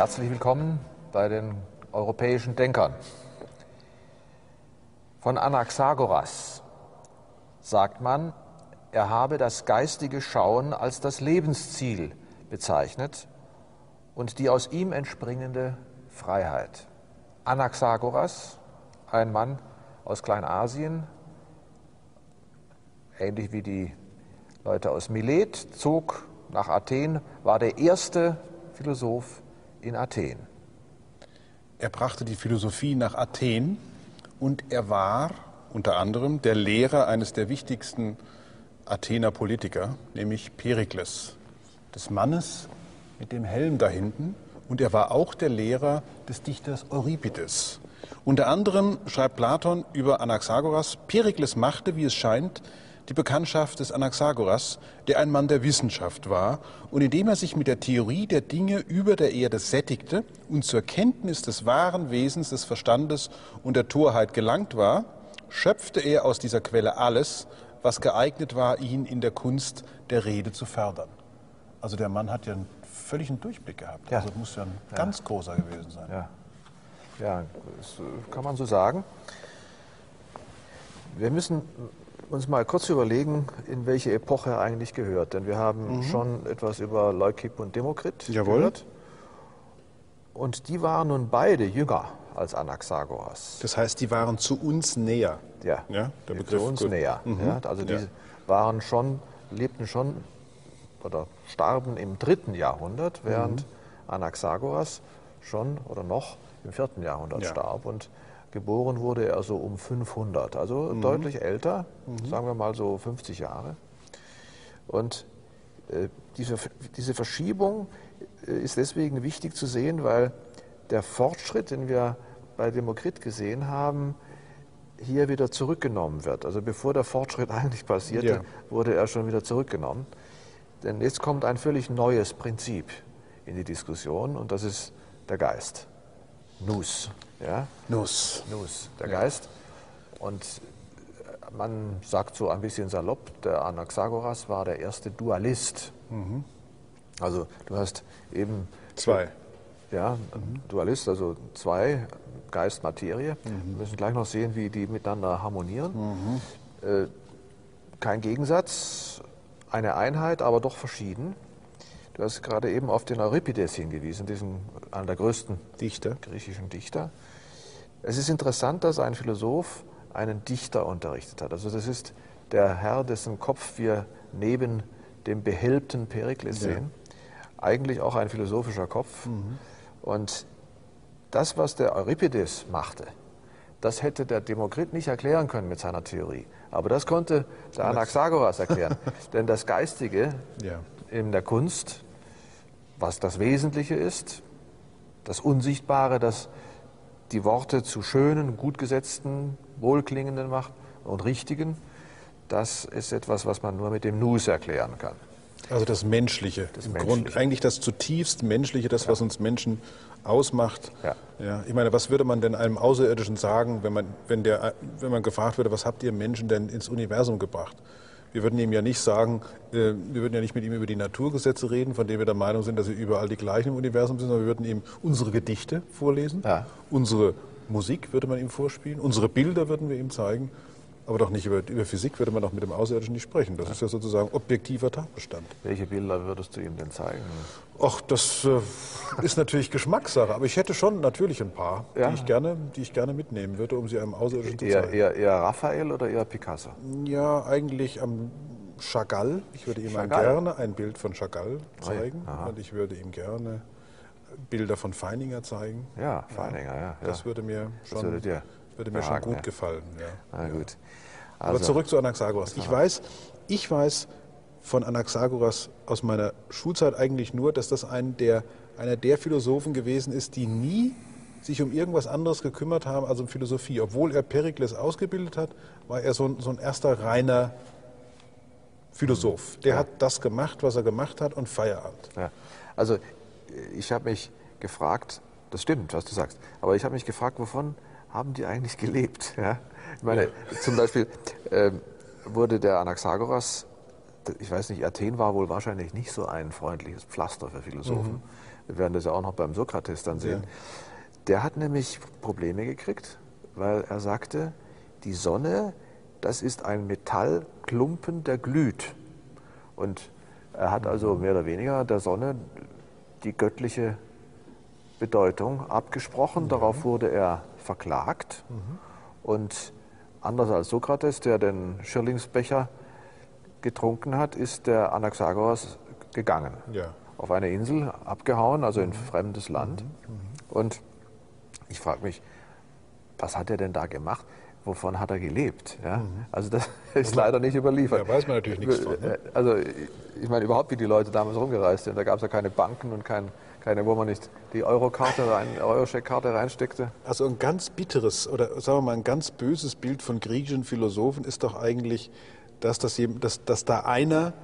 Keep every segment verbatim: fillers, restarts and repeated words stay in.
Herzlich willkommen bei den europäischen Denkern. Von Anaxagoras sagt man, er habe das geistige Schauen als das Lebensziel bezeichnet und die aus ihm entspringende Freiheit. Anaxagoras, ein Mann aus Kleinasien, ähnlich wie die Leute aus Milet, zog nach Athen, war der erste Philosoph in Athen. Er brachte die Philosophie nach Athen und er war unter anderem der Lehrer eines der wichtigsten Athener Politiker, nämlich Perikles, des Mannes mit dem Helm da hinten. Und er war auch der Lehrer des Dichters Euripides. Unter anderem schreibt Platon über Anaxagoras: Perikles machte, wie es scheint, die Bekanntschaft des Anaxagoras, der ein Mann der Wissenschaft war, und indem er sich mit der Theorie der Dinge über der Erde sättigte und zur Kenntnis des wahren Wesens des Verstandes und der Torheit gelangt war, schöpfte er aus dieser Quelle alles, was geeignet war, ihn in der Kunst der Rede zu fördern. Also der Mann hat ja einen völligen Durchblick gehabt. Ja. Also muss ja ein Ja. ganz großer gewesen sein. Ja, ja, das kann man so sagen. Wir müssen uns mal kurz überlegen, in welche Epoche er eigentlich gehört. Denn wir haben mhm. schon etwas über Leukipp und Demokrit Jawohl. gehört. Und die waren nun beide jünger als Anaxagoras. Das heißt, die waren zu uns näher. Ja, Ja, der Begriff, zu uns gut. näher. Mhm. Ja, also die Ja. waren schon, lebten schon oder starben im dritten Jahrhundert, während mhm. Anaxagoras schon oder noch im vierten Jahrhundert Ja. starb. Und geboren wurde er so um fünfhundert, also mhm. deutlich älter, mhm. sagen wir mal so fünfzig Jahre. Und äh, diese, diese Verschiebung äh, ist deswegen wichtig zu sehen, weil der Fortschritt, den wir bei Demokrit gesehen haben, hier wieder zurückgenommen wird. Also bevor der Fortschritt eigentlich passierte, Ja. wurde er schon wieder zurückgenommen. Denn jetzt kommt ein völlig neues Prinzip in die Diskussion und das ist der Geist. Nous. Ja? Nous. Nous, der Ja. Geist. Und man sagt so ein bisschen salopp, der Anaxagoras war der erste Dualist. Mhm. Also du hast eben... Zwei. Ja, mhm. Dualist, also zwei, Geist, Materie. Mhm. Wir müssen gleich noch sehen, wie die miteinander harmonieren. Mhm. Äh, kein Gegensatz, eine Einheit, aber doch verschieden. Du hast gerade eben auf den Euripides hingewiesen, diesen einer der größten Dichter. griechischen Dichter. Es ist interessant, dass ein Philosoph einen Dichter unterrichtet hat. Also das ist der Herr, dessen Kopf wir neben dem behelmten Perikles Ja. sehen. Eigentlich auch ein philosophischer Kopf. Mhm. Und das, was der Euripides machte, das hätte der Demokrit nicht erklären können mit seiner Theorie. Aber das konnte der Anaxagoras erklären. Denn das Geistige Ja. in der Kunst, was das Wesentliche ist, das Unsichtbare, das die Worte zu schönen, gut gesetzten, wohlklingenden macht und richtigen, das ist etwas, was man nur mit dem Nous erklären kann. Also das Menschliche, Das im Menschliche. Grund eigentlich das zutiefst Menschliche, das, Ja. was uns Menschen ausmacht. Ja. Ja, ich meine, was würde man denn einem Außerirdischen sagen, wenn man, wenn, der, wenn man gefragt würde, was habt ihr Menschen denn ins Universum gebracht? Wir würden ihm ja nicht sagen, äh, wir würden ja nicht mit ihm über die Naturgesetze reden, von denen wir der Meinung sind, dass sie überall die gleichen im Universum sind, sondern wir würden ihm unsere Gedichte vorlesen, Ja. unsere Musik würde man ihm vorspielen, unsere Bilder würden wir ihm zeigen. Aber doch nicht über, über Physik würde man doch mit dem Außerirdischen nicht sprechen. Das ist ja sozusagen objektiver Tatbestand. Welche Bilder würdest du ihm denn zeigen? Ach, das äh, ist natürlich Geschmackssache. Aber ich hätte schon natürlich ein paar, Ja. die, ich gerne, die ich gerne mitnehmen würde, um sie einem Außerirdischen zu Eher, zeigen. eher, eher Raphael oder eher Picasso? Ja, eigentlich am Chagall. Ich würde ihm Chagall. gerne ein Bild von Chagall zeigen. Aha. Und ich würde ihm gerne Bilder von Feininger zeigen. Ja, Feininger, ja. Das ja. würde mir schon, würde dir würde mir schon behagen, gut ja. gefallen. Ja. Na gut. Aber Also, zurück zu Anaxagoras. Ich weiß, ich weiß von Anaxagoras aus meiner Schulzeit eigentlich nur, dass das ein der, einer der Philosophen gewesen ist, die nie sich um irgendwas anderes gekümmert haben als um Philosophie. Obwohl er Perikles ausgebildet hat, war er so ein, so ein erster reiner Philosoph. Der Ja. hat das gemacht, was er gemacht hat, und Feierabend. ja. Also ich habe mich gefragt, das stimmt, was du sagst, aber ich habe mich gefragt, wovon haben die eigentlich gelebt? Ja? Ich meine, zum Beispiel ähm, wurde der Anaxagoras, ich weiß nicht, Athen war wohl wahrscheinlich nicht so ein freundliches Pflaster für Philosophen. Wir werden das ja auch noch beim Sokrates dann sehen. Ja. Der hat nämlich Probleme gekriegt, weil er sagte, die Sonne, das ist ein Metallklumpen, der glüht. Und er hat also mehr oder weniger der Sonne die göttliche Bedeutung abgesprochen. Ja. Darauf wurde er verklagt. Mhm. Und anders als Sokrates, der den Schirlingsbecher getrunken hat, ist der Anaxagoras gegangen. Ja. Auf eine Insel abgehauen, also in ein fremdes Land. Mhm. Mhm. Und ich frage mich, was hat er denn da gemacht? Wovon hat er gelebt? Ja? Mhm. Also das ist leider nicht überliefert. Da weiß man natürlich nichts von. Ne? Also ich meine überhaupt, wie die Leute damals rumgereist sind. Da gab es ja keine Banken und kein, keine, wo man nicht die Eurokarte rein, Euro-Scheckkarte reinsteckte. Also ein ganz bitteres oder sagen wir mal ein ganz böses Bild von griechischen Philosophen ist doch eigentlich, dass, das, dass, dass da einer,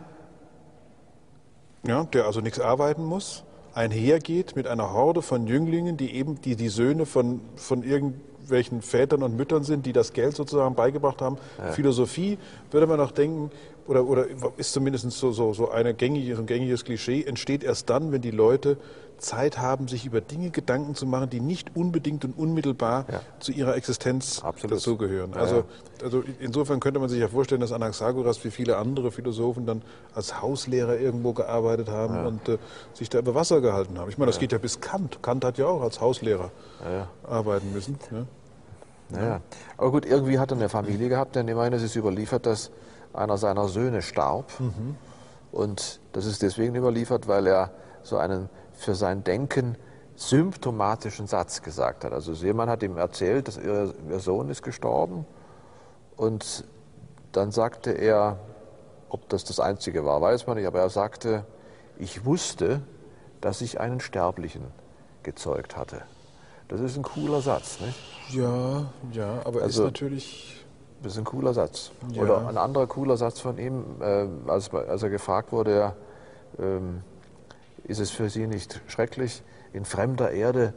ja, der also nichts arbeiten muss, einhergeht mit einer Horde von Jünglingen, die eben die, die Söhne von, von irgendwelchen Vätern und Müttern sind, die das Geld sozusagen beigebracht haben. Ja. Philosophie, würde man auch denken, oder, oder ist zumindest so, so, so eine gängige, so ein gängiges Klischee, entsteht erst dann, wenn die Leute Zeit haben, sich über Dinge Gedanken zu machen, die nicht unbedingt und unmittelbar ja. zu ihrer Existenz Absolut. dazugehören. Ja, also, ja. also insofern könnte man sich ja vorstellen, dass Anaxagoras wie viele andere Philosophen dann als Hauslehrer irgendwo gearbeitet haben ja. und äh, sich da über Wasser gehalten haben. Ich meine, das ja. geht ja bis Kant. Kant hat ja auch als Hauslehrer ja. arbeiten müssen. Ne? Naja. Aber gut, irgendwie hat er eine Familie gehabt, denn immerhin ist es überliefert, dass einer seiner Söhne starb. Mhm. Und das ist deswegen überliefert, weil er so einen für sein Denken symptomatischen Satz gesagt hat. Also jemand hat ihm erzählt, dass ihr, ihr Sohn ist gestorben und dann sagte er, ob das das Einzige war, weiß man nicht, aber er sagte, ich wusste, dass ich einen Sterblichen gezeugt hatte. Das ist ein cooler Satz, nicht? Ja, ja, aber also, ist natürlich... Das ist ein cooler Satz. Ja. Oder ein anderer cooler Satz von ihm, äh, als, als er gefragt wurde, äh, ist es für Sie nicht schrecklich, in fremder Erde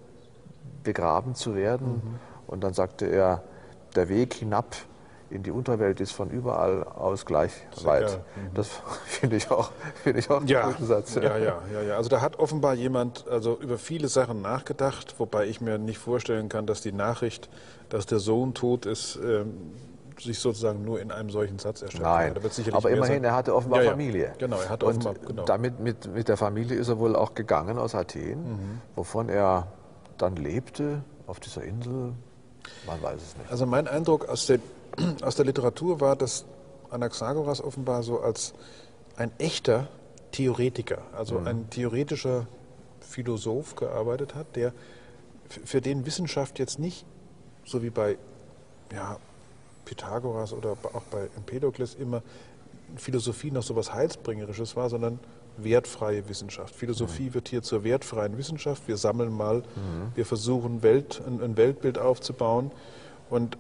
begraben zu werden? Mhm. Und dann sagte er, der Weg hinab in die Unterwelt ist von überall aus gleich weit. Mhm. Das finde ich auch, finde ich auch ja. einen guten Satz. Ja, ja, ja, ja. Also da hat offenbar jemand also über viele Sachen nachgedacht, wobei ich mir nicht vorstellen kann, dass die Nachricht, dass der Sohn tot ist, ähm, sich sozusagen nur in einem solchen Satz erstellt. Nein, aber immerhin, sein. er hatte offenbar ja, ja. Familie. Genau, er hatte Und offenbar, genau. damit mit, mit der Familie ist er wohl auch gegangen aus Athen, mhm. wovon er dann lebte auf dieser Insel. Man weiß es nicht. Also mein Eindruck aus der, aus der Literatur war, dass Anaxagoras offenbar so als ein echter Theoretiker, also mhm. ein theoretischer Philosoph gearbeitet hat, der für den Wissenschaft jetzt nicht, so wie bei ja, Pythagoras oder auch bei Empedokles immer Philosophie noch so was Heilsbringerisches war, sondern wertfreie Wissenschaft. Philosophie mhm. wird hier zur wertfreien Wissenschaft. Wir sammeln mal, mhm. wir versuchen Welt, ein, ein Weltbild aufzubauen. Und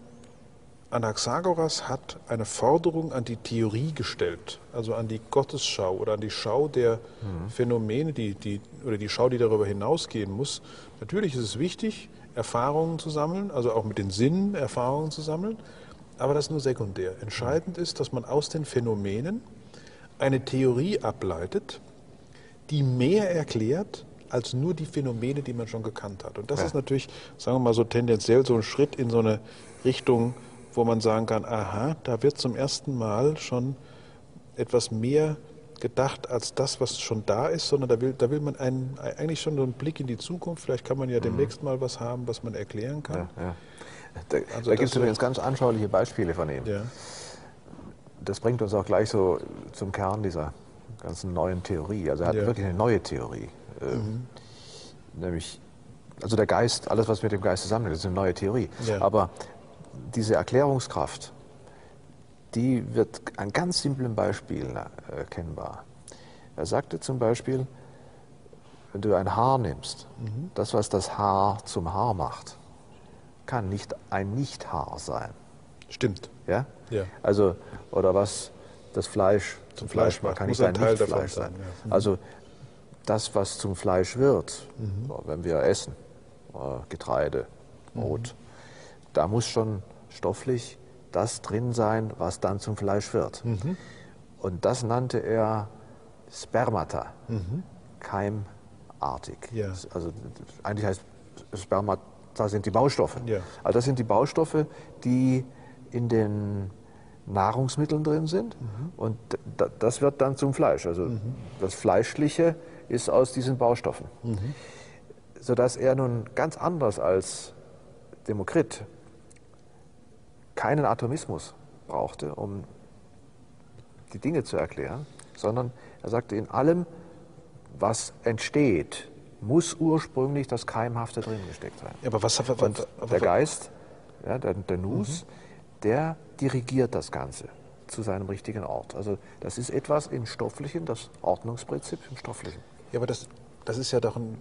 Anaxagoras hat eine Forderung an die Theorie gestellt, also an die Gottesschau oder an die Schau der mhm. Phänomene, die, die, oder die Schau, die darüber hinausgehen muss. Natürlich ist es wichtig, Erfahrungen zu sammeln, also auch mit den Sinnen Erfahrungen zu sammeln, aber das ist nur sekundär. Entscheidend ist, dass man aus den Phänomenen eine Theorie ableitet, die mehr erklärt als nur die Phänomene, die man schon gekannt hat. Und das ja. ist natürlich, sagen wir mal so tendenziell, so ein Schritt in so eine Richtung, wo man sagen kann, aha, da wird zum ersten Mal schon etwas mehr gedacht als das, was schon da ist, sondern da will, da will man einen, eigentlich schon so einen Blick in die Zukunft. Vielleicht kann man ja demnächst mal was haben, was man erklären kann. Ja, ja. Da, also da gibt es übrigens ganz anschauliche Beispiele von ihm. Ja. Das bringt uns auch gleich so zum Kern dieser ganzen neuen Theorie. Also er hat ja. wirklich eine neue Theorie. Mhm. Nämlich, also der Geist, alles was mit dem Geist zusammenhängt, ist eine neue Theorie. Ja. Aber diese Erklärungskraft, die wird an ganz simplen Beispielen erkennbar. Er sagte zum Beispiel, wenn du ein Haar nimmst, mhm. das, was das Haar zum Haar macht, kann nicht ein Nicht-Haar sein. Stimmt. Ja? Ja. Also, oder was das Fleisch zum Fleisch, Fleisch macht, kann nicht ein Nicht-Fleisch sein. Ja. Mhm. Also das, was zum Fleisch wird, mhm. wenn wir essen, Getreide, Brot, mhm. da muss schon stofflich das drin sein, was dann zum Fleisch wird. Mhm. Und das nannte er Spermata, mhm. artig. Ja. Also eigentlich heißt Sperma, da sind die Baustoffe. Ja. Also das sind die Baustoffe, die in den Nahrungsmitteln drin sind, mhm. und das wird dann zum Fleisch. Also mhm. das Fleischliche ist aus diesen Baustoffen. Mhm. Sodass er nun ganz anders als Demokrit keinen Atomismus brauchte, um die Dinge zu erklären, sondern er sagte, in allem, was entsteht, muss ursprünglich das Keimhafte drin gesteckt sein. Ja, aber was, was, was, und der Geist, ja, der, der Nous, mhm. der dirigiert das Ganze zu seinem richtigen Ort. Also das ist etwas im Stofflichen, das Ordnungsprinzip im Stofflichen. Ja, aber das, das ist ja doch ein,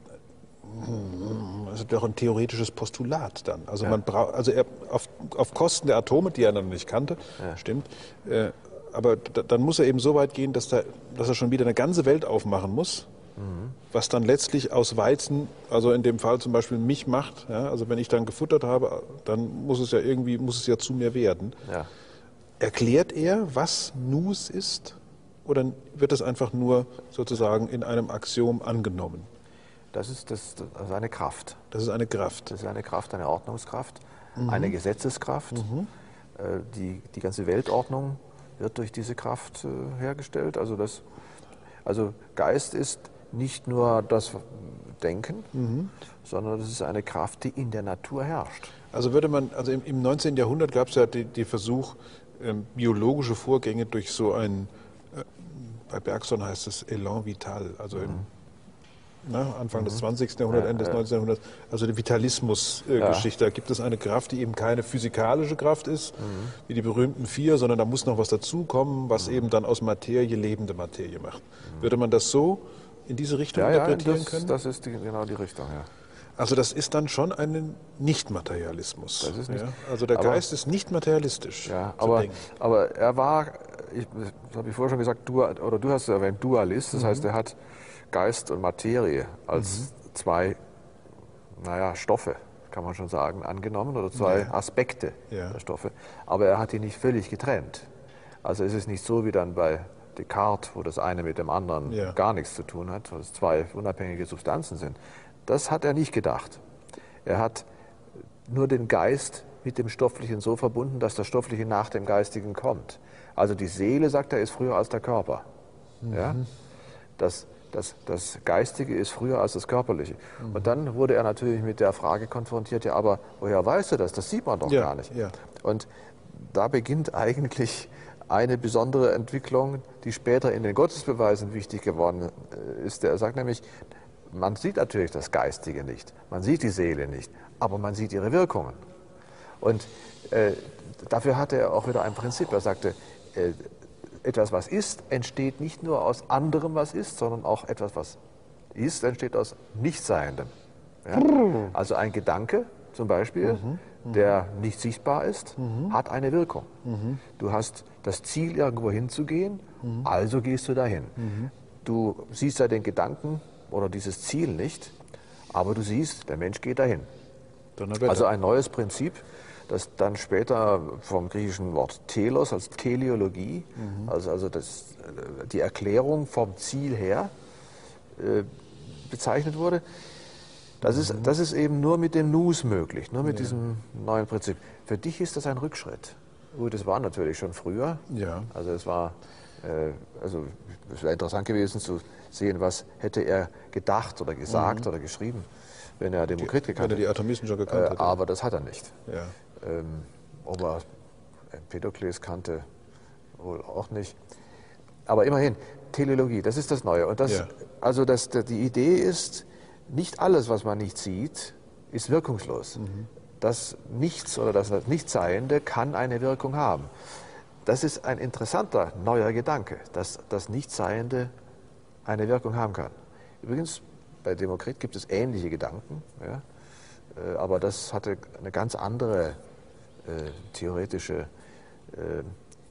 also doch ein theoretisches Postulat dann. Also ja. man braucht, also er, auf, auf Kosten der Atome, die er noch nicht kannte, ja. stimmt. Äh, aber da, dann muss er eben so weit gehen, dass, da, dass er schon wieder eine ganze Welt aufmachen muss, mhm. was dann letztlich aus Weizen, also in dem Fall zum Beispiel mich macht. Ja, also wenn ich dann gefuttert habe, dann muss es ja irgendwie, muss es ja zu mir werden. Ja. Erklärt er, was Nous ist? Oder wird das einfach nur sozusagen in einem Axiom angenommen? Das ist, das, das ist eine Kraft. Das ist eine Kraft. Das ist eine Kraft, eine Ordnungskraft, mhm. eine Gesetzeskraft. Mhm. Äh, die, die ganze Weltordnung wird durch diese Kraft äh, hergestellt. Also, das, also Geist ist nicht nur das Denken, mhm. sondern es ist eine Kraft, die in der Natur herrscht. Also würde man, also im, im neunzehnten Jahrhundert gab es ja den die Versuch, ähm, biologische Vorgänge durch so ein, äh, bei Bergson heißt es Elan vital, also mhm. im Na, Anfang mhm. des zwanzigsten Jahrhunderts, ja, Ende des ja. neunzehnten Jahrhunderts, also die Vitalismus-Geschichte. Äh, ja. Da gibt es eine Kraft, die eben keine physikalische Kraft ist, mhm. wie die berühmten vier, sondern da muss noch was dazukommen, was mhm. eben dann aus Materie lebende Materie macht. Mhm. Würde man das so in diese Richtung ja, interpretieren ja, das, können? Das ist die, genau die Richtung, ja. Also das ist dann schon ein Nicht-Materialismus. Das ist nicht, ja? Also der aber, Geist ist nicht materialistisch. Ja, aber, aber er war, ich, das habe ich vorher schon gesagt, du, oder du hast es erwähnt, Dualist, das mhm. heißt, er hat Geist und Materie als mhm. zwei, naja, Stoffe, kann man schon sagen, angenommen, oder zwei ja. Aspekte ja. der Stoffe. Aber er hat die nicht völlig getrennt. Also es ist nicht so wie dann bei Descartes, wo das eine mit dem anderen ja. gar nichts zu tun hat, weil es zwei unabhängige Substanzen sind. Das hat er nicht gedacht. Er hat nur den Geist mit dem Stofflichen so verbunden, dass das Stoffliche nach dem Geistigen kommt. Also die Seele, sagt er, ist früher als der Körper. Mhm. Ja? Das, das, das Geistige ist früher als das Körperliche. Mhm. Und dann wurde er natürlich mit der Frage konfrontiert, ja, aber woher weißt du das? Das sieht man doch ja, gar nicht. Ja. Und da beginnt eigentlich eine besondere Entwicklung, die später in den Gottesbeweisen wichtig geworden ist. Er sagt nämlich, man sieht natürlich das Geistige nicht, man sieht die Seele nicht, aber man sieht ihre Wirkungen. Und äh, dafür hatte er auch wieder ein Prinzip. Er sagte, äh, etwas, was ist, entsteht nicht nur aus anderem, was ist, sondern auch etwas, was ist, entsteht aus Nichtseiendem. Ja? Also ein Gedanke zum Beispiel, mhm, der nicht sichtbar ist, mhm. hat eine Wirkung. Mhm. Du hast das Ziel, irgendwo hinzugehen, mhm. also gehst du dahin. Mhm. Du siehst ja den Gedanken oder dieses Ziel nicht, aber du siehst, der Mensch geht dahin. Also ein neues Prinzip, das dann später vom griechischen Wort telos als Teleologie, mhm. also, also das, die Erklärung vom Ziel her, äh, bezeichnet wurde. Das, mhm. ist, das ist eben nur mit dem Nous möglich, nur mit ja. diesem neuen Prinzip. Für dich ist das ein Rückschritt. Gut, das war natürlich schon früher. Ja. Also es war, äh, also es wäre interessant gewesen zu sehen, was hätte er gedacht oder gesagt mhm. oder geschrieben, wenn er Demokrit gekannt hätte. Wenn er die Atomisten schon gekannt äh, hätte. Aber das hat er nicht. Ja. Ähm, ob er Empedokles kannte, wohl auch nicht. Aber immerhin, Teleologie, das ist das Neue. Und das, ja. Also das, die Idee ist, nicht alles, was man nicht sieht, ist wirkungslos. Mhm. Das Nichts oder das Nichtseiende kann eine Wirkung haben. Das ist ein interessanter neuer Gedanke, dass das Nichtseiende eine Wirkung haben kann. Übrigens, bei Demokrit gibt es ähnliche Gedanken, ja, äh, aber das hatte eine ganz andere äh, theoretische äh,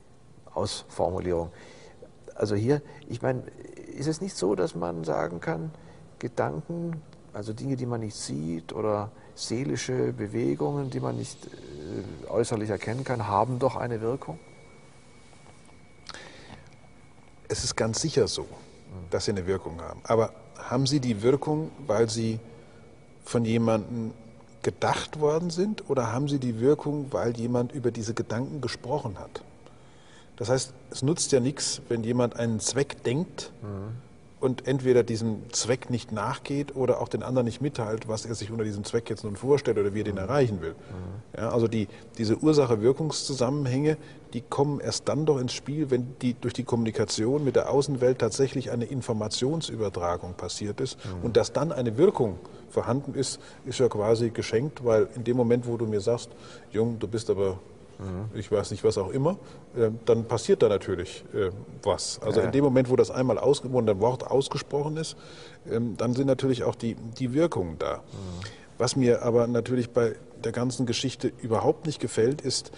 Ausformulierung. Also hier, ich meine, ist es nicht so, dass man sagen kann, Gedanken, also Dinge, die man nicht sieht oder seelische Bewegungen, die man nicht äh, äußerlich erkennen kann, haben doch eine Wirkung? Es ist ganz sicher so, dass sie eine Wirkung haben. Aber haben sie die Wirkung, weil sie von jemandem gedacht worden sind, oder haben sie die Wirkung, weil jemand über diese Gedanken gesprochen hat? Das heißt, es nutzt ja nichts, wenn jemand einen Zweck denkt mhm. und entweder diesem Zweck nicht nachgeht oder auch den anderen nicht mitteilt, was er sich unter diesem Zweck jetzt nun vorstellt oder wie er den erreichen will. Mhm. Ja, also die, diese Ursache-Wirkungszusammenhänge, die kommen erst dann doch ins Spiel, wenn die, durch die Kommunikation mit der Außenwelt tatsächlich eine Informationsübertragung passiert ist. Mhm. Und dass dann eine Wirkung vorhanden ist, ist ja quasi geschenkt, weil in dem Moment, wo du mir sagst, Jung, du bist aber... ich weiß nicht, was auch immer, dann passiert da natürlich was. Also in dem Moment, wo das einmal ausge- wo ein Wort ausgesprochen ist, dann sind natürlich auch die, die Wirkungen da. Was mir aber natürlich bei der ganzen Geschichte überhaupt nicht gefällt, ist,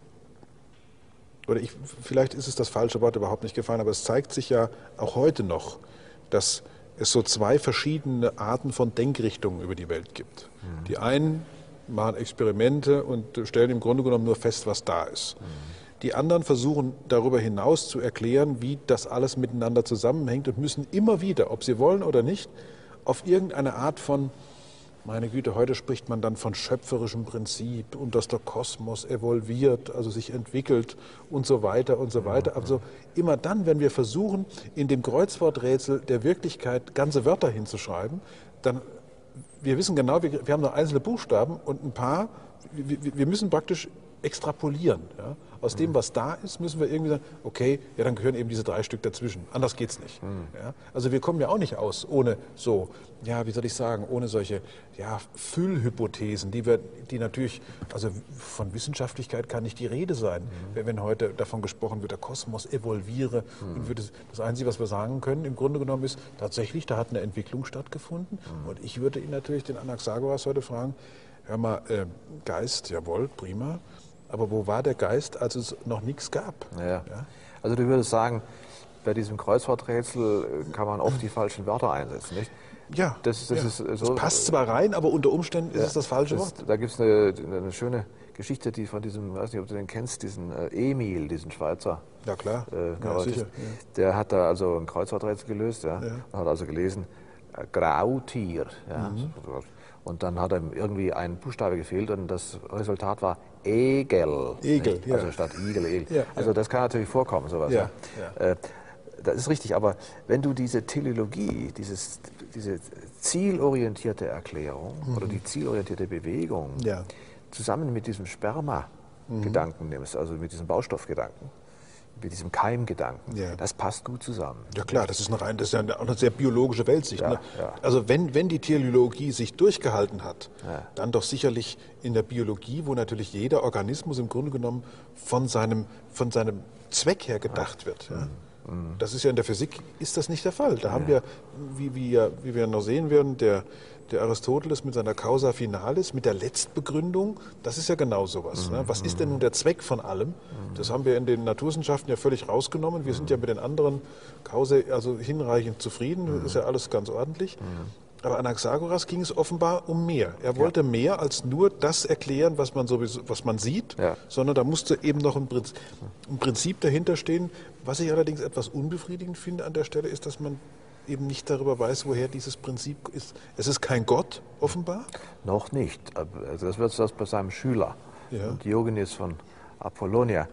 oder ich, vielleicht ist es das falsche Wort, überhaupt nicht gefallen, aber es zeigt sich ja auch heute noch, dass es so zwei verschiedene Arten von Denkrichtungen über die Welt gibt. Mhm. Die einen machen Experimente und stellen im Grunde genommen nur fest, was da ist. Mhm. Die anderen versuchen darüber hinaus zu erklären, wie das alles miteinander zusammenhängt und müssen immer wieder, ob sie wollen oder nicht, auf irgendeine Art von, meine Güte, heute spricht man dann von schöpferischem Prinzip und dass der Kosmos evolviert, also sich entwickelt und so weiter und so weiter. Also immer dann, wenn wir versuchen, in dem Kreuzworträtsel der Wirklichkeit ganze Wörter hinzuschreiben, dann wir wissen genau, wir, wir haben noch einzelne Buchstaben und ein paar, wir, wir müssen praktisch extrapolieren. Ja? Aus dem, was da ist, müssen wir irgendwie sagen, okay, ja, dann gehören eben diese drei Stück dazwischen. Anders geht's nicht. Mhm. Ja? Also wir kommen ja auch nicht aus ohne so, ja, wie soll ich sagen, ohne solche ja, Füllhypothesen, die wir, die natürlich, also von Wissenschaftlichkeit kann nicht die Rede sein, mhm. wenn, wenn heute davon gesprochen wird, der Kosmos evolviere. Mhm. Und wird es, das Einzige, was wir sagen können, im Grunde genommen ist, tatsächlich, da hat eine Entwicklung stattgefunden. Mhm. Und ich würde ihn natürlich, den Anaxagoras, heute fragen, hör mal, äh, Geist, jawohl, prima. Aber wo war der Geist, als es noch nichts gab? Ja. Ja? Also du würdest sagen, bei diesem Kreuzworträtsel kann man oft die falschen Wörter einsetzen, nicht? Ja, das, das, ja. Ist so, das passt zwar rein, aber unter Umständen ist ja, es das falsche das, Wort. Da gibt es eine, eine schöne Geschichte, die von diesem, ich weiß nicht, ob du den kennst, diesen äh, Emil, diesen Schweizer. Ja klar, äh, ja, sicher. Ja. Der hat da also ein Kreuzworträtsel gelöst, ja, ja. Und hat also gelesen, äh, Grautier. Ja. Mhm. Und dann hat ihm irgendwie ein Buchstabe gefehlt und das Resultat war Egel. Egel, ja. Also statt Igel, Egel. Ja, also ja. das kann natürlich vorkommen, sowas. Ja, ja. Äh, das ist richtig, aber wenn du diese Teleologie, dieses, diese zielorientierte Erklärung mhm. oder die zielorientierte Bewegung ja. zusammen mit diesem Sperma-Gedanken mhm. nimmst, also mit diesem Baustoffgedanken, mit diesem Keimgedanken, ja. das passt gut zusammen. Ja klar, das ist, eine rein, das ist ja eine, auch eine sehr biologische Weltsicht. Ja, ne? ja. Also wenn, wenn die Teleologie sich durchgehalten hat, ja. dann doch sicherlich in der Biologie, wo natürlich jeder Organismus im Grunde genommen von seinem, von seinem Zweck her gedacht ja. wird. Ja? Mhm. Das ist ja in der Physik, ist das nicht der Fall. Da ja. haben wir, wie, wie, wie wir noch sehen werden, der Der Aristoteles mit seiner Causa Finalis, mit der Letztbegründung, das ist ja genau sowas. Mhm. Ne? Was ist denn nun der Zweck von allem? Mhm. Das haben wir in den Naturwissenschaften ja völlig rausgenommen. Wir mhm. sind ja mit den anderen Causae also hinreichend zufrieden. Mhm. Das ist ja alles ganz ordentlich. Mhm. Aber Anaxagoras ging es offenbar um mehr. Er wollte ja. mehr als nur das erklären, was man sowieso, was man sieht, ja. sondern da musste eben noch ein Prinzip, ein Prinzip dahinter stehen. Was ich allerdings etwas unbefriedigend finde an der Stelle, ist, dass man eben nicht darüber weiß, woher dieses Prinzip ist. Es ist kein Gott, offenbar? Noch nicht. Also das wird das bei seinem Schüler, ja. Diogenes von Apollonia.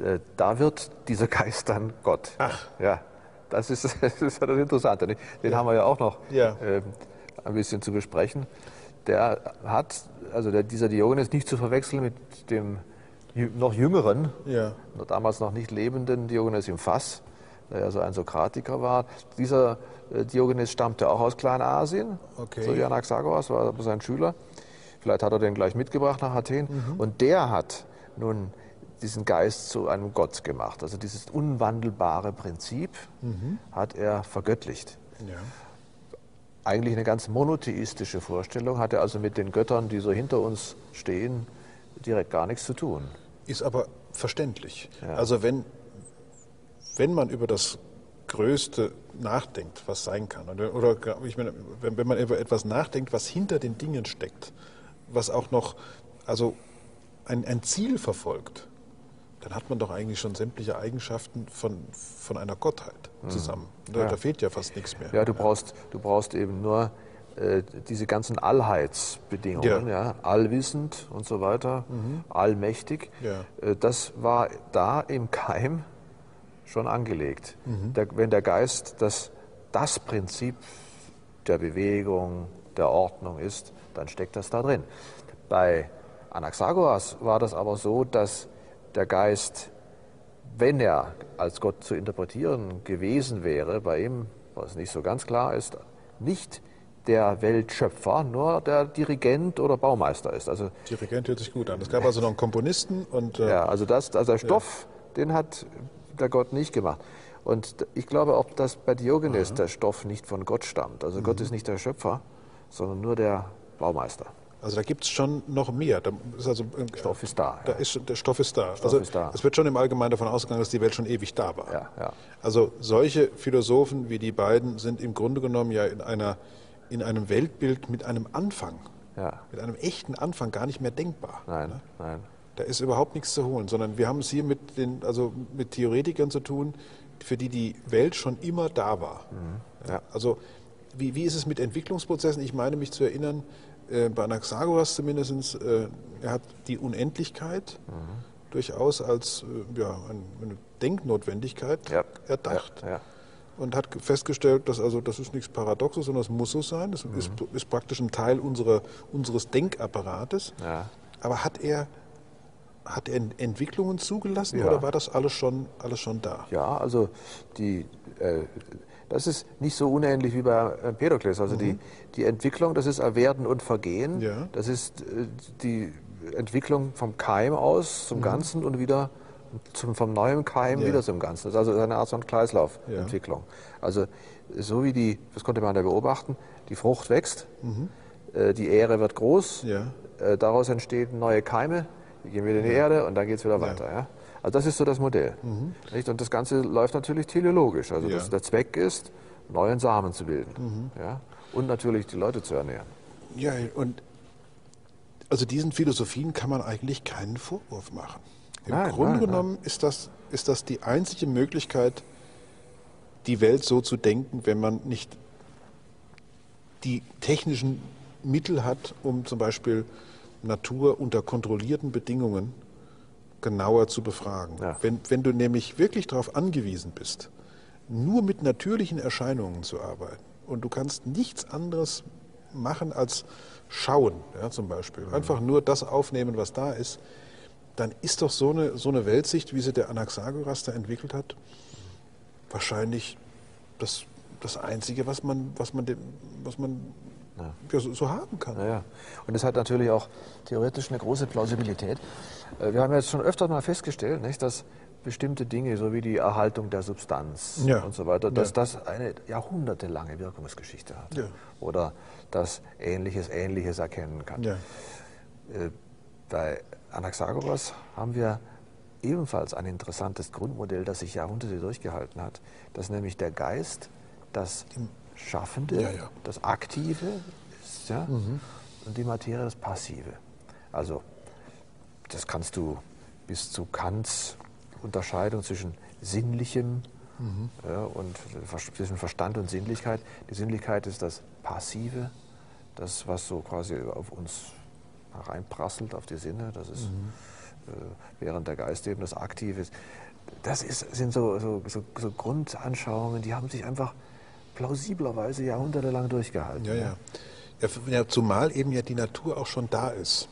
Da wird dieser Geist dann Gott. Ach. Ja, das ist das, ist das Interessante. Den ja. haben wir ja auch noch ja. äh, ein bisschen zu besprechen. Der hat, also der, dieser Diogenes nicht zu verwechseln mit dem noch jüngeren, ja. damals noch nicht lebenden Diogenes im Fass, der ja so ein Sokratiker war. Dieser äh, Diogenes stammte auch aus Kleinasien, okay. so wie Anaxagoras, war sein Schüler. Vielleicht hat er den gleich mitgebracht nach Athen. Mhm. Und der hat nun diesen Geist zu einem Gott gemacht. Also dieses unwandelbare Prinzip mhm. hat er vergöttlicht. Ja. Eigentlich eine ganz monotheistische Vorstellung, hat er also mit den Göttern, die so hinter uns stehen, direkt gar nichts zu tun. Ist aber verständlich. Ja. Also wenn Wenn man über das Größte nachdenkt, was sein kann, oder, oder ich meine, wenn, wenn man über etwas nachdenkt, was hinter den Dingen steckt, was auch noch also ein, ein Ziel verfolgt, dann hat man doch eigentlich schon sämtliche Eigenschaften von, von einer Gottheit zusammen. Mhm. Da, ja. da fehlt ja fast nichts mehr. Ja, du brauchst, du brauchst eben nur äh, diese ganzen Allheitsbedingungen, ja. Ja, allwissend und so weiter, mhm. allmächtig. Ja. Äh, das war da im Keim schon angelegt. Mhm. Der, wenn der Geist das, das Prinzip der Bewegung, der Ordnung ist, dann steckt das da drin. Bei Anaxagoras war das aber so, dass der Geist, wenn er als Gott zu interpretieren gewesen wäre, bei ihm, was nicht so ganz klar ist, nicht der Weltschöpfer, nur der Dirigent oder Baumeister ist. Also, Dirigent hört sich gut an. Es gab also noch einen Komponisten. Und, äh, ja, also, das, also der Stoff, ja. den hat der Gott nicht gemacht. Und ich glaube auch, dass bei Diogenes mhm. der Stoff nicht von Gott stammt. Also mhm. Gott ist nicht der Schöpfer, sondern nur der Baumeister. Also da gibt es schon noch mehr. Da ist also, der Stoff ist da. da ja. ist, der Stoff ist da. Stoff also ist da. Es wird schon im Allgemeinen davon ausgegangen, dass die Welt schon ewig da war. Ja, ja. Also solche Philosophen wie die beiden sind im Grunde genommen ja in, einer, in einem Weltbild mit einem Anfang, ja. mit einem echten Anfang gar nicht mehr denkbar. Nein, ne? nein. Da ist überhaupt nichts zu holen, sondern wir haben es hier mit, den, also mit Theoretikern zu tun, für die die Welt schon immer da war. Mhm. Ja. Also wie, wie ist es mit Entwicklungsprozessen? Ich meine mich zu erinnern, äh, bei Anaxagoras zumindest, äh, er hat die Unendlichkeit mhm. durchaus als äh, ja, eine Denknotwendigkeit ja. erdacht. Ja. Ja. Und hat festgestellt, dass also das ist nichts Paradoxes, sondern das muss so sein. Das mhm. ist, ist praktisch ein Teil unserer, unseres Denkapparates. Ja. Aber hat er Hat er Entwicklungen zugelassen, ja. oder war das alles schon, alles schon da? Ja, also die, äh, das ist nicht so unähnlich wie bei Empedokles. Also mhm. die, die Entwicklung, das ist Erwerden und Vergehen. Ja. Das ist äh, die Entwicklung vom Keim aus zum mhm. Ganzen und wieder zum, vom neuen Keim ja. wieder zum Ganzen. Das ist also eine Art von Kreislaufentwicklung. Ja. Also so wie die, das konnte man ja beobachten, die Frucht wächst, mhm. äh, die Ähre wird groß, ja. äh, daraus entstehen neue Keime. Die gehen wieder in die ja. Erde und dann geht es wieder weiter. Ja. Ja? Also das ist so das Modell. Mhm. Nicht? Und das Ganze läuft natürlich teleologisch. Also ja. das, der Zweck ist, neuen Samen zu bilden. Mhm. Ja? Und natürlich die Leute zu ernähren. Ja, und also diesen Philosophien kann man eigentlich keinen Vorwurf machen. Im nein, Grunde nein, genommen nein. Ist, das, ist das die einzige Möglichkeit, die Welt so zu denken, wenn man nicht die technischen Mittel hat, um zum Beispiel Natur unter kontrollierten Bedingungen genauer zu befragen. Ja. Wenn, wenn du nämlich wirklich darauf angewiesen bist, nur mit natürlichen Erscheinungen zu arbeiten und du kannst nichts anderes machen als schauen, ja, zum Beispiel, mhm. einfach nur das aufnehmen, was da ist, dann ist doch so eine, so eine Weltsicht, wie sie der Anaxagoras da entwickelt hat, wahrscheinlich das, das Einzige, was man, was man, dem, was man Ja. Ja, so, so haben kann. Ja, ja. Und es hat natürlich auch theoretisch eine große Plausibilität. Wir haben jetzt schon öfter mal festgestellt, nicht, dass bestimmte Dinge, so wie die Erhaltung der Substanz ja. und so weiter, dass ja. das eine jahrhundertelange Wirkungsgeschichte hat. Ja. Oder dass Ähnliches Ähnliches erkennen kann. Ja. Bei Anaxagoras haben wir ebenfalls ein interessantes Grundmodell, das sich Jahrhunderte durchgehalten hat, dass nämlich der Geist das Schaffende, ja, ja. das Aktive ist, ja, mhm. und die Materie das Passive. Also das kannst du bis zu Kants Unterscheidung zwischen Sinnlichem mhm. ja, und zwischen Verstand und Sinnlichkeit. Die Sinnlichkeit ist das Passive, das, was so quasi auf uns hereinprasselt, auf die Sinne. Das ist, mhm. äh, während der Geist eben das Aktive ist. Das ist, sind so, so, so, so Grundanschauungen, die haben sich einfach plausiblerweise jahrhundertelang durchgehalten. Ja, ja. Ja, ja, zumal eben ja die Natur auch schon da ist.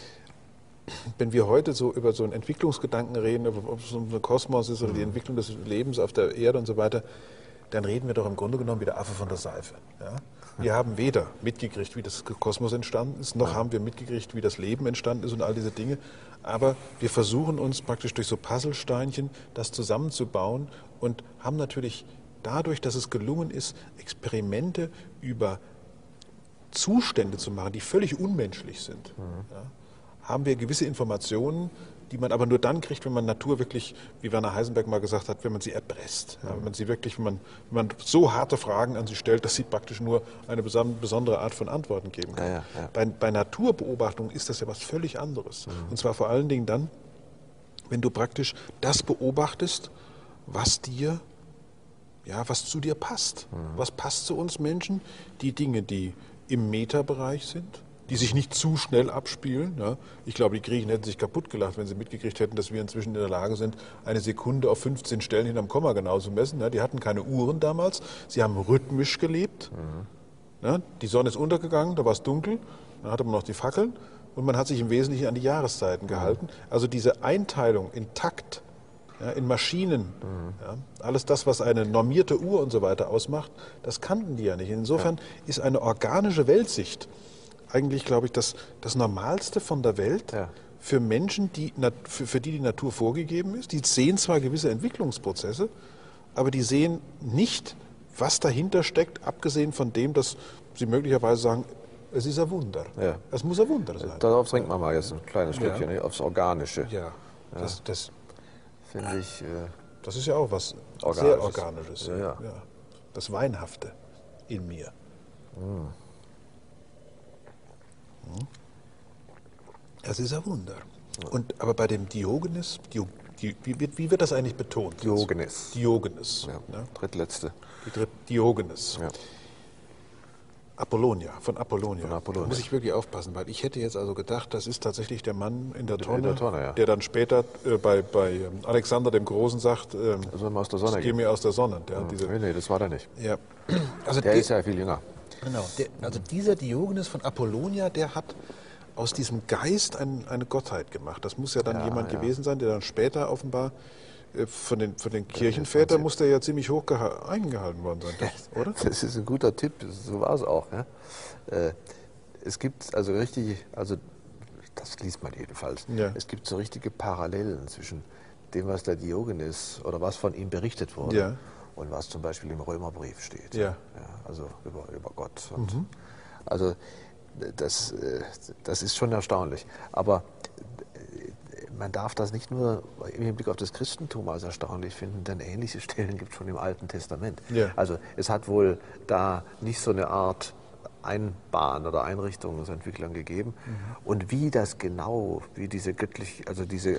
Wenn wir heute so über so einen Entwicklungsgedanken reden, ob es so ein Kosmos ist oder die Entwicklung des Lebens auf der Erde und so weiter, dann reden wir doch im Grunde genommen wie der Affe von der Seife. Ja? Wir haben weder mitgekriegt, wie das Kosmos entstanden ist, noch haben wir mitgekriegt, wie das Leben entstanden ist und all diese Dinge. Aber wir versuchen uns praktisch durch so Puzzlesteinchen das zusammenzubauen und haben natürlich dadurch, dass es gelungen ist, Experimente über Zustände zu machen, die völlig unmenschlich sind, mhm. ja, haben wir gewisse Informationen, die man aber nur dann kriegt, wenn man Natur wirklich, wie Werner Heisenberg mal gesagt hat, wenn man sie erpresst. Ja, wenn man sie wirklich, wenn man, wenn man so harte Fragen an sie stellt, dass sie praktisch nur eine besondere Art von Antworten geben kann. Ja, ja, ja. Bei, bei Naturbeobachtung ist das ja was völlig anderes. Mhm. Und zwar vor allen Dingen dann, wenn du praktisch das beobachtest, was dir, ja, was zu dir passt. Mhm. Was passt zu uns Menschen? Die Dinge, die im Metabereich sind, die sich nicht zu schnell abspielen. Ja. Ich glaube, die Griechen hätten sich kaputt gelacht, wenn sie mitgekriegt hätten, dass wir inzwischen in der Lage sind, eine Sekunde auf fünfzehn Stellen hinterm Komma genau zu messen. Ja. Die hatten keine Uhren damals, sie haben rhythmisch gelebt. Mhm. Ja. Die Sonne ist untergegangen, da war es dunkel, dann hatte man noch die Fackeln und man hat sich im Wesentlichen an die Jahreszeiten gehalten. Also diese Einteilung in Takt, ja, in Maschinen, mhm. ja, alles das, was eine normierte Uhr und so weiter ausmacht, das kannten die ja nicht. Insofern ja. ist eine organische Weltsicht eigentlich, glaube ich, das, das Normalste von der Welt ja. für Menschen, die, für, für die die Natur vorgegeben ist. Die sehen zwar gewisse Entwicklungsprozesse, aber die sehen nicht, was dahinter steckt, abgesehen von dem, dass sie möglicherweise sagen, es ist ein Wunder. Ja. Es muss ein Wunder sein. Darauf trinken wir mal jetzt ein kleines Stückchen, ja. aufs Organische. Ja, das, das finde ich... Äh, das ist ja auch was Organisches. Sehr Organisches. Ja, ja. Ja. Das Weinhafte in mir. Mm. Es ist ein Wunder. Und, aber bei dem Diogenes, Dio, die, wie, wird, wie wird das eigentlich betont? Diogenes. Diogenes. Ja, ja. Drittletzte. Die Dritt, Diogenes. Ja. Apollonia, von Apollonia. Von Apollonia. Da muss ich wirklich aufpassen, weil ich hätte jetzt also gedacht, das ist tatsächlich der Mann in der Tonne, in der Tonne ja. der dann später äh, bei, bei Alexander dem Großen sagt, äh, also aus der Sonne geh mir aus der Sonne. Der ja. diese, nee, nee, das war der nicht. Ja. Also der die, ist ja viel jünger. Genau. Der, also dieser Diogenes von Apollonia, der hat aus diesem Geist ein, eine Gottheit gemacht. Das muss ja dann ja, jemand ja. gewesen sein, der dann später offenbar äh, von den, von den Kirchenvätern muss der ja ziemlich hoch eingehalten worden sein, das, oder? Das ist ein guter Tipp, so war es auch. Ja? Äh, es gibt also richtig, also das liest man jedenfalls, ja. es gibt so richtige Parallelen zwischen dem, was der Diogenes oder was von ihm berichtet wurde ja. und was zum Beispiel im Römerbrief steht. Ja. Ja, also über, über Gott. Und mhm. Also das, das ist schon erstaunlich. Aber man darf das nicht nur im Hinblick auf das Christentum als erstaunlich finden, denn ähnliche Stellen gibt es schon im Alten Testament. Ja. Also es hat wohl da nicht so eine Art Einbahn oder Einrichtungsentwicklung gegeben. Mhm. Und wie das genau, wie diese göttlich, also diese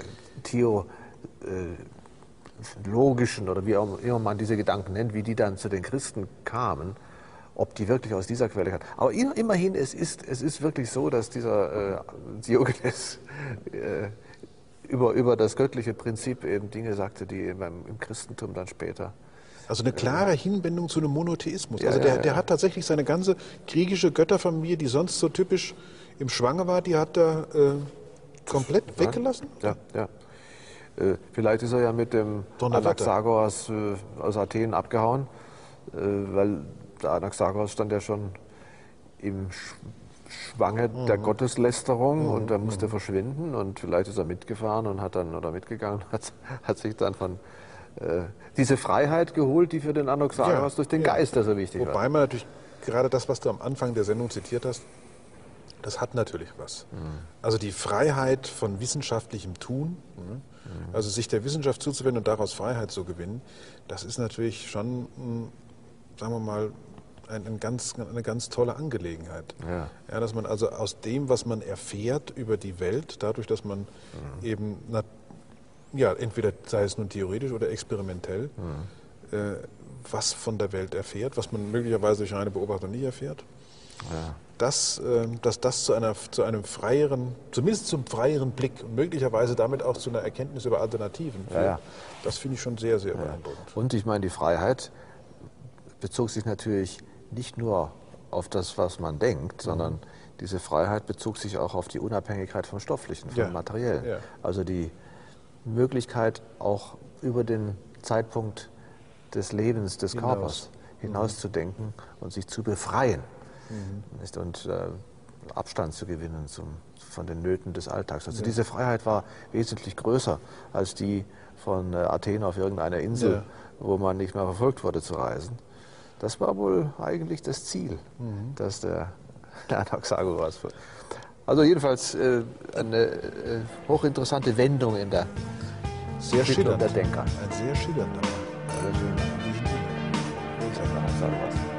theologischen oder wie auch immer man diese Gedanken nennt, wie die dann zu den Christen kamen, ob die wirklich aus dieser Quelle kamen. Aber immerhin, es ist, es ist wirklich so, dass dieser äh, Diogenes äh, über, über das göttliche Prinzip eben Dinge sagte, die im, im Christentum dann später... Also eine klare äh, Hinwendung zu einem Monotheismus. Ja, also der, ja, ja. der hat tatsächlich seine ganze griechische Götterfamilie, die sonst so typisch im Schwange war, die hat er äh, komplett das, weggelassen? Ja, ja. Äh, vielleicht ist er ja mit dem Anaxagoras äh, aus Athen abgehauen, äh, weil der Anaxagoras stand ja schon im Schwange mhm. der Gotteslästerung mhm. und da musste mhm. verschwinden und vielleicht ist er mitgefahren und hat dann oder mitgegangen hat, hat sich dann von äh, diese Freiheit geholt, die für den Anaxagoras ja, durch den ja. Geist so wichtig Wobei war. Wobei man natürlich gerade das, was du am Anfang der Sendung zitiert hast, das hat natürlich was. Mhm. Also die Freiheit von wissenschaftlichem Tun, mhm. also sich der Wissenschaft zuzuwenden und daraus Freiheit zu gewinnen, das ist natürlich schon, sagen wir mal, ein, ein ganz, eine ganz tolle Angelegenheit. Ja. Ja, dass man also aus dem, was man erfährt über die Welt, dadurch, dass man mhm. eben, na, ja, entweder sei es nun theoretisch oder experimentell, mhm. äh, was von der Welt erfährt, was man möglicherweise durch eine Beobachtung nicht erfährt, ja. dass, äh, dass das zu, einer, zu einem freieren, zumindest zum freieren Blick und möglicherweise damit auch zu einer Erkenntnis über Alternativen führt, ja, ja. das finde ich schon sehr, sehr ja. beeindruckend. Und ich meine, die Freiheit bezog sich natürlich nicht nur auf das, was man denkt, mhm. sondern diese Freiheit bezog sich auch auf die Unabhängigkeit vom Stofflichen, vom ja. Materiellen. Ja. Also die Möglichkeit, auch über den Zeitpunkt des Lebens, des Hinaus. Körpers hinauszudenken mhm. und sich zu befreien mhm. nicht? Und äh, Abstand zu gewinnen zum, von den Nöten des Alltags. Also ja. diese Freiheit war wesentlich größer als die von äh, Athen auf irgendeiner Insel, ja. wo man nicht mehr verfolgt wurde, zu reisen. Das war wohl eigentlich das Ziel, mhm. dass der, der Anaxagoras. Also jedenfalls äh, eine äh, hochinteressante Wendung in der sehr schillernd der Denker. Ein sehr schillernder Mann. Sehr schön. Ich sage Anaxagoras.